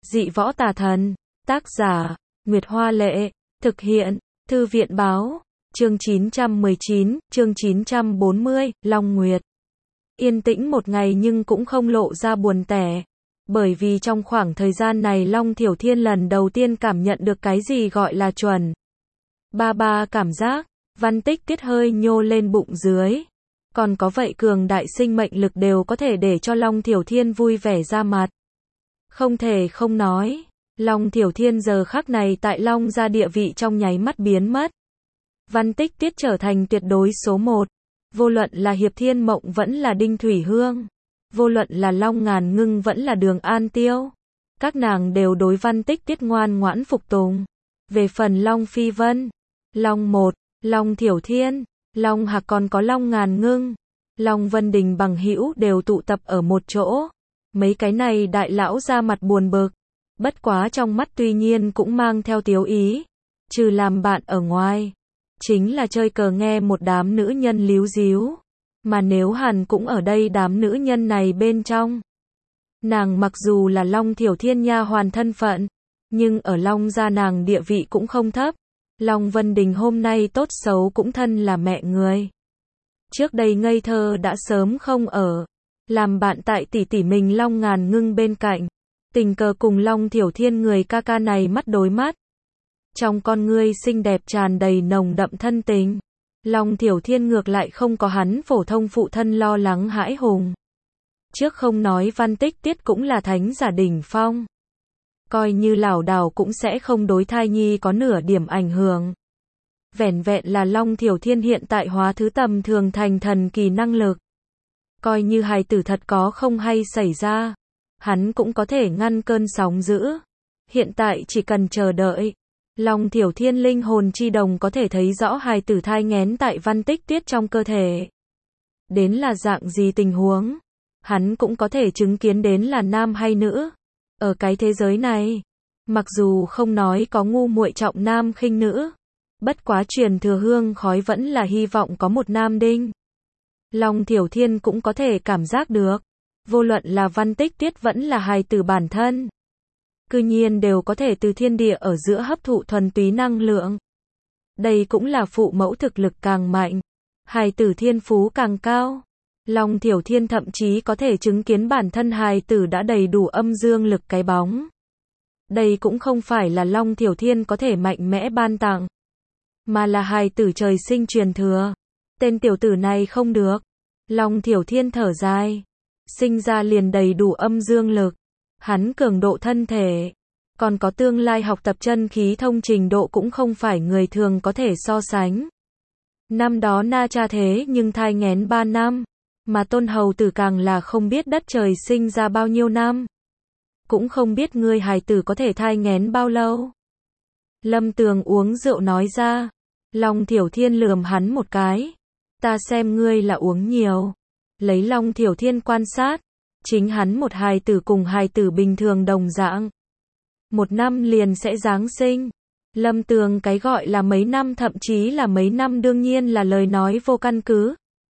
Dị võ tà thần. Tác giả, Nguyệt Hoa Lệ. Thực hiện, Thư viện Báo. Chương 919, chương 940, Long Nguyệt. Yên tĩnh một ngày nhưng cũng không lộ ra buồn tẻ. Bởi vì trong khoảng thời gian này Long Thiểu Thiên lần đầu tiên cảm nhận được cái gì gọi là chuẩn. Ba cảm giác, Văn Tích Tiết hơi nhô lên bụng dưới. Còn có vậy cường đại sinh mệnh lực đều có thể để cho Long Thiểu Thiên vui vẻ ra mặt. Không thể không nói, Long Thiểu Thiên giờ khắc này tại Long gia địa vị trong nháy mắt biến mất. Văn Tích Tiết trở thành tuyệt đối số 1. Vô luận là Hiệp Thiên Mộng vẫn là Đinh Thủy Hương. Vô luận là Long Ngàn Ngưng vẫn là Đường An Tiêu. Các nàng đều đối Văn Tích Tiết ngoan ngoãn phục tùng. Về phần Long Phi Vân, Long Một, Long Thiểu Thiên, Long Hạc còn có Long Ngàn Ngưng, Long Vân Đình bằng hữu đều tụ tập ở một chỗ. Mấy cái này đại lão ra mặt buồn bực. Bất quá trong mắt tuy nhiên cũng mang theo tiếu ý. Trừ làm bạn ở ngoài, chính là chơi cờ nghe một đám nữ nhân líu díu. Mà nếu hẳn cũng ở đây đám nữ nhân này bên trong. Nàng mặc dù là Long Thiểu Thiên nha hoàn thân phận, nhưng ở Long gia nàng địa vị cũng không thấp. Long Vân Đình hôm nay tốt xấu cũng thân là mẹ người. Trước đây ngây thơ đã sớm không ở. Làm bạn tại tỷ tỷ mình Long Ngàn Ngưng bên cạnh. Tình cờ cùng Long Thiểu Thiên người ca ca này mắt đối mắt. Trong con ngươi xinh đẹp tràn đầy nồng đậm thân tình. Long Thiểu Thiên ngược lại không có hắn phổ thông phụ thân lo lắng hãi hùng. Trước không nói Văn Tích Tiết cũng là thánh giả đỉnh phong. Coi như lảo đảo cũng sẽ không đối thai nhi có nửa điểm ảnh hưởng. Vẻn vẹn là Long Thiểu Thiên hiện tại hóa thứ tầm thường thành thần kỳ năng lực. Coi như hài tử thật có không hay xảy ra, hắn cũng có thể ngăn cơn sóng dữ. Hiện tại chỉ cần chờ đợi. Long Thiểu Thiên linh hồn chi đồng có thể thấy rõ hài tử thai nghén tại Văn Tích Tiết trong cơ thể. Đến là dạng gì tình huống. Hắn cũng có thể chứng kiến đến là nam hay nữ. Ở cái thế giới này, mặc dù không nói có ngu muội trọng nam khinh nữ, bất quá truyền thừa hương khói vẫn là hy vọng có một nam đinh. Long Thiểu Thiên cũng có thể cảm giác được, vô luận là Văn Tích Tiết vẫn là hài tử bản thân, cư nhiên đều có thể từ thiên địa ở giữa hấp thụ thuần túy năng lượng. Đây cũng là phụ mẫu thực lực càng mạnh, hài tử thiên phú càng cao. Long Thiểu Thiên thậm chí có thể chứng kiến bản thân hài tử đã đầy đủ âm dương lực cái bóng. Đây cũng không phải là Long Thiểu Thiên có thể mạnh mẽ ban tặng, mà là hài tử trời sinh truyền thừa. Tên tiểu tử này không được. Long Thiểu Thiên thở dài. Sinh ra liền đầy đủ âm dương lực. Hắn cường độ thân thể, còn có tương lai học tập chân khí thông trình độ cũng không phải người thường có thể so sánh. Năm đó Na Cha thế nhưng thai nghén 3 năm. Mà Tôn Hầu Tử càng là không biết đất trời sinh ra bao nhiêu năm. Cũng không biết ngươi hài tử có thể thai nghén bao lâu. Lâm Tường uống rượu nói ra. Long Thiểu Thiên lườm hắn một cái. Ta xem ngươi là uống nhiều. Lấy Long Thiểu Thiên quan sát. Chính hắn một hài tử cùng hài tử bình thường đồng dạng. 1 năm liền sẽ giáng sinh. Lâm Tường cái gọi là mấy năm thậm chí là mấy năm đương nhiên là lời nói vô căn cứ.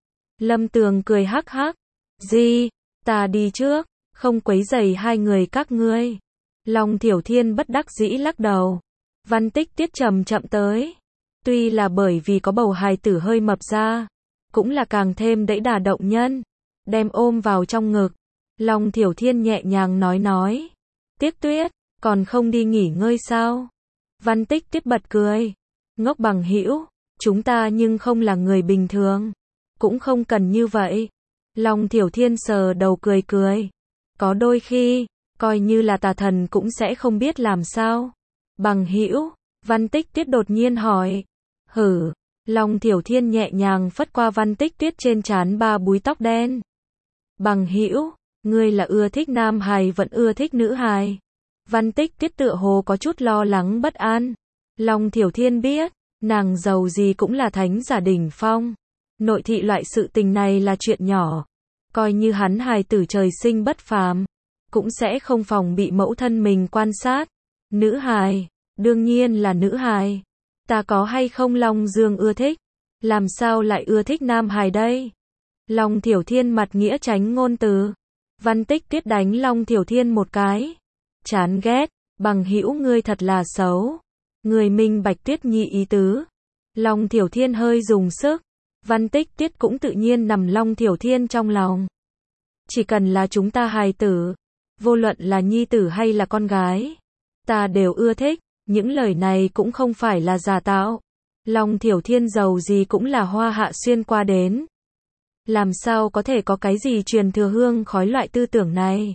Lâm Tường cười hắc hắc. Gì? Ta đi trước, không quấy rầy hai người các ngươi. Long Thiểu Thiên bất đắc dĩ lắc đầu. Văn Tích Tiết chậm chậm tới. Tuy là bởi vì có bầu hài tử hơi mập ra, cũng là càng thêm đẫy đà động nhân. Đem ôm vào trong ngực. Long Thiểu Thiên nhẹ nhàng nói. Tiếc Tuyết, còn không đi nghỉ ngơi sao? Văn Tích Tiết bật cười. Ngốc bằng hữu, chúng ta nhưng không là người bình thường. Cũng không cần như vậy. Long Thiểu Thiên sờ đầu cười. Có đôi khi, coi như là tà thần cũng sẽ không biết làm sao. Bằng hữu, Văn Tích Tiết đột nhiên hỏi. Hử, Long Thiểu Thiên nhẹ nhàng phất qua Văn Tích Tiết trên trán 3 búi tóc đen. Bằng hữu, ngươi là ưa thích nam hài vẫn ưa thích nữ hài? Văn Tích Tiết tựa hồ có chút lo lắng bất an. Long Thiểu Thiên biết, nàng giàu gì cũng là thánh giả đỉnh phong. Nội thị loại sự tình này là chuyện nhỏ. Coi như hắn hài tử trời sinh bất phàm, cũng sẽ không phòng bị mẫu thân mình quan sát. Nữ hài, đương nhiên là nữ hài. Ta có hay không Long Dương ưa thích? Làm sao lại ưa thích nam hài đây? Long Thiểu Thiên mặt nghĩa tránh ngôn từ. Văn Tích Tiết đánh Long Thiểu Thiên một cái. chán ghét, bằng hữu ngươi thật là xấu. Người minh bạch Tuyết Nhi ý tứ. Long Thiểu Thiên hơi dùng sức. Văn Tích Tiết cũng tự nhiên nằm Long Thiểu Thiên trong lòng. Chỉ cần là chúng ta hài tử, vô luận là nhi tử hay là con gái, ta đều ưa thích, những lời này cũng không phải là giả tạo. Long Thiểu Thiên giàu gì cũng là Hoa Hạ xuyên qua đến. Làm sao có thể có cái gì truyền thừa hương khói loại tư tưởng này?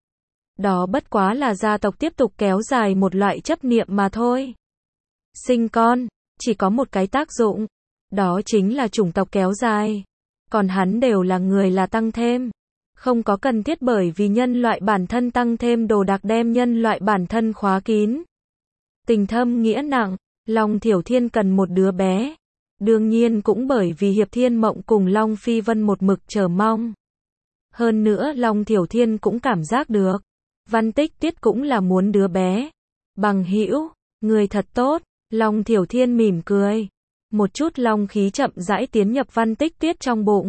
Đó bất quá là gia tộc tiếp tục kéo dài một loại chấp niệm mà thôi. Sinh con, chỉ có một cái tác dụng, đó chính là chủng tộc kéo dài. Còn hắn đều là người là tăng thêm. Không có cần thiết bởi vì nhân loại bản thân tăng thêm đồ đạc đem nhân loại bản thân khóa kín. Tình thâm nghĩa nặng, Long Thiểu Thiên cần một đứa bé. Đương nhiên cũng bởi vì Hiệp Thiên Mộng cùng Long Phi Vân một mực chờ mong. Hơn nữa Long Thiểu Thiên cũng cảm giác được. Văn Tích Tiết cũng là muốn đứa bé. Bằng hữu, người thật tốt. Long Thiểu Thiên mỉm cười. Một chút long khí chậm rãi tiến nhập Văn Tích Tiết trong bụng.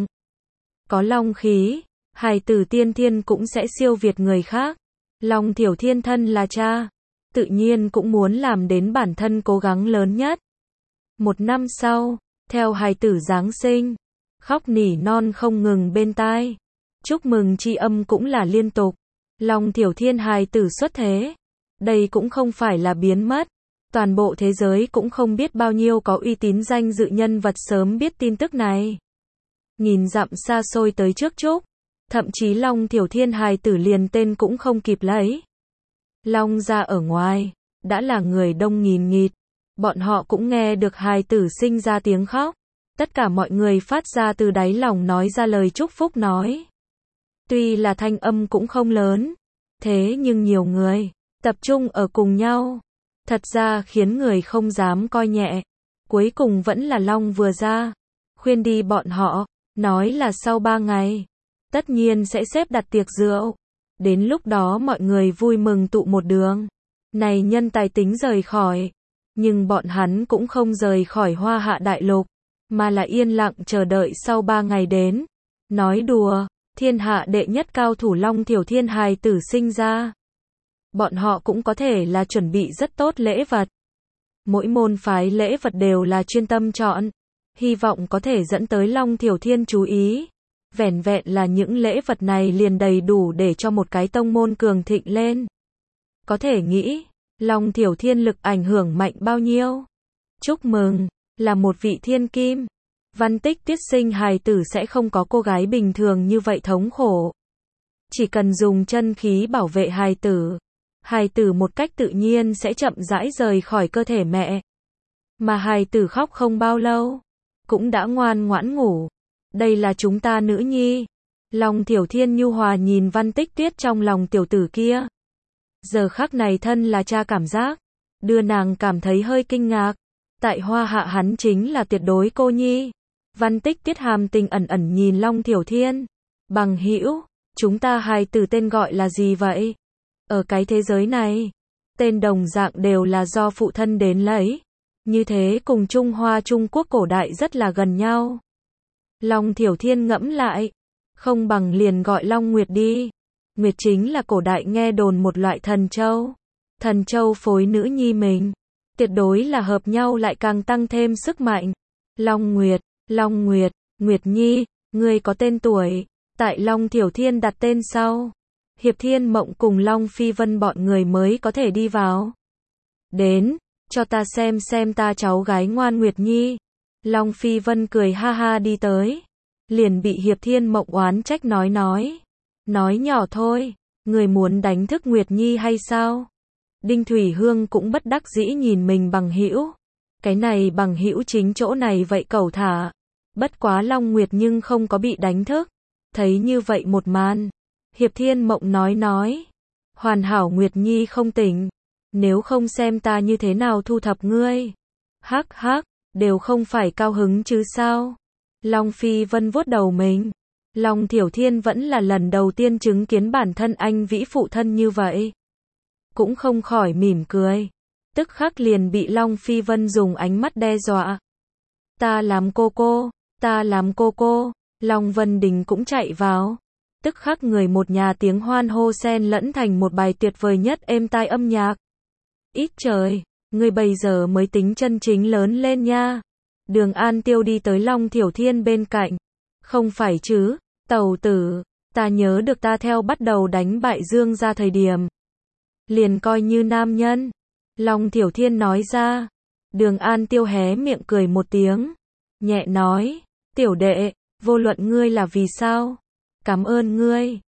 Có long khí, hài tử tiên thiên cũng sẽ siêu việt người khác. Long Thiểu Thiên thân là cha, tự nhiên cũng muốn làm đến bản thân cố gắng lớn nhất. Một năm sau, theo hài tử Giáng sinh, khóc nỉ non không ngừng bên tai. Chúc mừng tri âm cũng là liên tục. Long Thiểu Thiên hài tử xuất thế. Đây cũng không phải là biến mất. Toàn bộ thế giới cũng không biết bao nhiêu có uy tín danh dự nhân vật sớm biết tin tức này. Nghìn dặm xa xôi tới trước chúc. Thậm chí Long Thiểu Thiên hài tử liền tên cũng không kịp lấy. Long gia ở ngoài, đã là người đông nghìn nghịt. Bọn họ cũng nghe được hài tử sinh ra tiếng khóc. Tất cả mọi người phát ra từ đáy lòng nói ra lời chúc phúc nói. Tuy là thanh âm cũng không lớn, thế nhưng nhiều người tập trung ở cùng nhau, thật ra khiến người không dám coi nhẹ. Cuối cùng vẫn là Long vừa ra, khuyên đi bọn họ, nói là sau 3 ngày, tất nhiên sẽ xếp đặt tiệc rượu. Đến lúc đó mọi người vui mừng tụ một đường. Này nhân tài tính rời khỏi, nhưng bọn hắn cũng không rời khỏi Hoa Hạ đại lục, mà là yên lặng chờ đợi sau 3 ngày đến. Nói đùa, thiên hạ đệ nhất cao thủ Long Thiểu Thiên hài tử sinh ra. Bọn họ cũng có thể là chuẩn bị rất tốt lễ vật. Mỗi môn phái lễ vật đều là chuyên tâm chọn, hy vọng có thể dẫn tới Long Thiểu Thiên chú ý. Vẻn vẹn là những lễ vật này liền đầy đủ để cho một cái tông môn cường thịnh lên. Có thể nghĩ, Long Thiểu Thiên lực ảnh hưởng mạnh bao nhiêu. Chúc mừng, là một vị thiên kim. Văn Tích Tiết sinh hài tử sẽ không có cô gái bình thường như vậy thống khổ. Chỉ cần dùng chân khí bảo vệ hài tử một cách tự nhiên sẽ chậm rãi rời khỏi cơ thể mẹ. Mà hài tử khóc không bao lâu, cũng đã ngoan ngoãn ngủ. Đây là chúng ta nữ nhi. Long Thiểu Thiên nhu hòa nhìn Văn Tích Tiết trong lòng tiểu tử kia. Giờ khắc này thân là cha cảm giác, đưa nàng cảm thấy hơi kinh ngạc. Tại Hoa Hạ hắn chính là tuyệt đối cô nhi. Văn Tích Tiết hàm tình ẩn ẩn nhìn Long Thiểu Thiên. Bằng hữu, chúng ta hài tử tên gọi là gì vậy? Ở cái thế giới này, tên đồng dạng đều là do phụ thân đến lấy. Như thế cùng Trung Hoa Trung Quốc cổ đại rất là gần nhau. Long Thiểu Thiên ngẫm lại, không bằng liền gọi Long Nguyệt đi. Nguyệt chính là cổ đại nghe đồn một loại thần châu. Thần châu phối nữ nhi mình, tuyệt đối là hợp nhau lại càng tăng thêm sức mạnh. Long Nguyệt, Nguyệt Nhi, ngươi có tên tuổi. Tại Long Thiểu Thiên đặt tên sau, Hiệp Thiên Mộng cùng Long Phi Vân bọn người mới có thể đi vào. Đến, cho ta xem ta cháu gái ngoan Nguyệt Nhi. Long Phi Vân cười ha ha đi tới, liền bị Hiệp Thiên Mộng oán trách nói nhỏ thôi, người muốn đánh thức Nguyệt Nhi hay sao? Đinh Thủy Hương cũng bất đắc dĩ nhìn mình bằng hữu, cái này bằng hữu chính chỗ này vậy cẩu thả. Bất quá Long Nguyệt nhưng không có bị đánh thức. Thấy như vậy một màn, Hiệp Thiên Mộng nói, hoàn hảo Nguyệt Nhi không tỉnh, nếu không xem ta như thế nào thu thập ngươi. Hắc hắc, đều không phải cao hứng chứ sao? Long Phi Vân vuốt đầu mình. Long Thiểu Thiên vẫn là lần đầu tiên chứng kiến bản thân anh vĩ phụ thân như vậy. Cũng không khỏi mỉm cười. Tức khắc liền bị Long Phi Vân dùng ánh mắt đe dọa. Ta làm cô cô. Long Vân Đình cũng chạy vào. tức khắc người một nhà tiếng hoan hô xen lẫn thành một bài tuyệt vời nhất êm tai âm nhạc. Ít trời, ngươi bây giờ mới tính chân chính lớn lên nha. Đường An Tiêu đi tới Long Thiểu Thiên bên cạnh. Không phải chứ, tàu tử, ta nhớ được ta theo bắt đầu đánh bại Dương ra thời điểm. Liền coi như nam nhân. Long Thiểu Thiên nói ra. Đường An Tiêu hé miệng cười một tiếng. Nhẹ nói, tiểu đệ, vô luận ngươi là vì sao. Cảm ơn ngươi.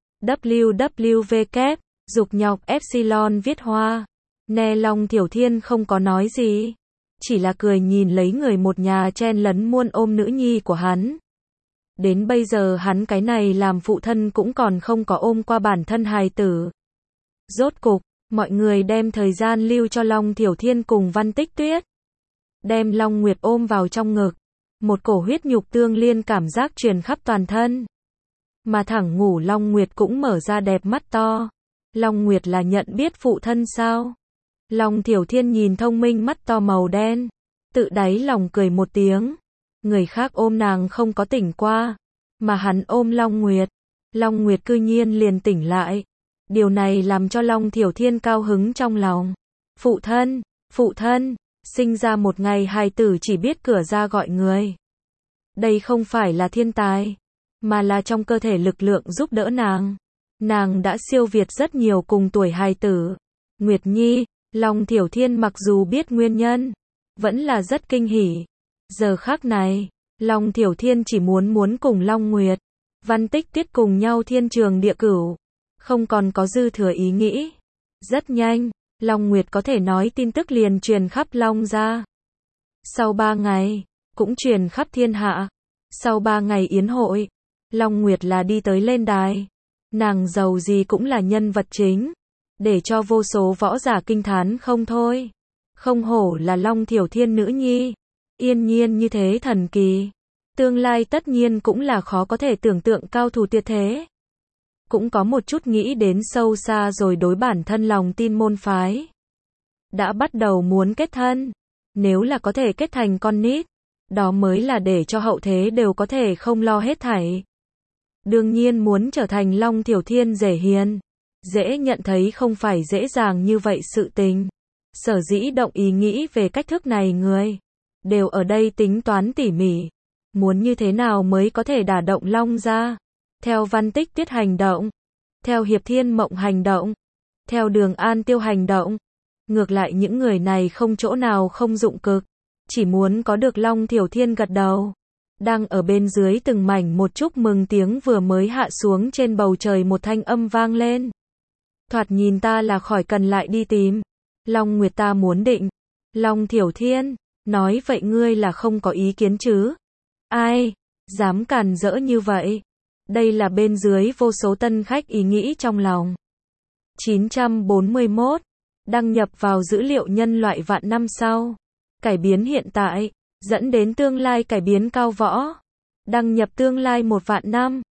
WWW, dục nhọc Epsilon viết hoa. Nè Long Thiểu Thiên không có nói gì. Chỉ là cười nhìn lấy người một nhà chen lấn muôn ôm nữ nhi của hắn. Đến bây giờ hắn cái này làm phụ thân cũng còn không có ôm qua bản thân hài tử. Rốt cục, mọi người đem thời gian lưu cho Long Thiểu Thiên cùng Văn Tích Tuyết. Đem Long Nguyệt ôm vào trong ngực. Một cổ huyết nhục tương liên cảm giác truyền khắp toàn thân. Mà thẳng ngủ Long Nguyệt cũng mở ra đẹp mắt to. Long Nguyệt là nhận biết phụ thân sao? Long Thiểu Thiên nhìn thông minh mắt to màu đen. Tự đáy lòng cười một tiếng. Người khác ôm nàng không có tỉnh qua. Mà hắn ôm Long Nguyệt. Long Nguyệt cư nhiên liền tỉnh lại. Điều này làm cho Long Thiểu Thiên cao hứng trong lòng. Phụ thân, sinh ra một ngày hài tử chỉ biết cửa ra gọi người. Đây không phải là thiên tài, mà là trong cơ thể lực lượng giúp đỡ nàng. Nàng đã siêu việt rất nhiều cùng tuổi hài tử. Nguyệt Nhi, Long Thiểu Thiên mặc dù biết nguyên nhân, vẫn là rất kinh hỉ. Giờ khắc này, Long Thiểu Thiên chỉ muốn cùng Long Nguyệt, Văn Tích Tuyết cùng nhau thiên trường địa cửu. Không còn có dư thừa ý nghĩ. Rất nhanh, Long Nguyệt có thể nói tin tức liền truyền khắp Long gia. Sau 3 ngày, cũng truyền khắp thiên hạ. Sau 3 ngày yến hội, Long Nguyệt là đi tới lên đài. Nàng giàu gì cũng là nhân vật chính, để cho vô số võ giả kinh thán không thôi. Không hổ là Long Thiểu Thiên nữ nhi, yên nhiên như thế thần kỳ. Tương lai tất nhiên cũng là khó có thể tưởng tượng cao thủ tuyệt thế. Cũng có một chút nghĩ đến sâu xa rồi đối bản thân lòng tin môn phái. Đã bắt đầu muốn kết thân. Nếu là có thể kết thành con nít, đó mới là để cho hậu thế đều có thể không lo hết thảy. Đương nhiên muốn trở thành Long Thiểu Thiên dễ hiền, dễ nhận thấy không phải dễ dàng như vậy sự tình. Sở dĩ động ý nghĩ về cách thức này người, đều ở đây tính toán tỉ mỉ. Muốn như thế nào mới có thể đả động Long gia. Theo Văn Tích Tuyết hành động, theo Hiệp Thiên Mộng hành động, theo Đường An Tiêu hành động. Ngược lại những người này không chỗ nào không dụng cực, chỉ muốn có được Long Thiểu Thiên gật đầu. Đang ở bên dưới từng mảnh một chúc mừng tiếng vừa mới hạ xuống trên bầu trời một thanh âm vang lên. Thoạt nhìn ta là khỏi cần lại đi tìm. Long Nguyệt ta muốn định. Long Thiểu Thiên, nói vậy ngươi là không có ý kiến chứ? Ai, dám càn rỡ như vậy? Đây là bên dưới vô số tân khách ý nghĩ trong lòng. 941. Đăng nhập vào dữ liệu nhân loại vạn năm sau. Cải biến hiện tại, dẫn đến tương lai cải biến cao võ. Đăng nhập tương lai 1 vạn năm.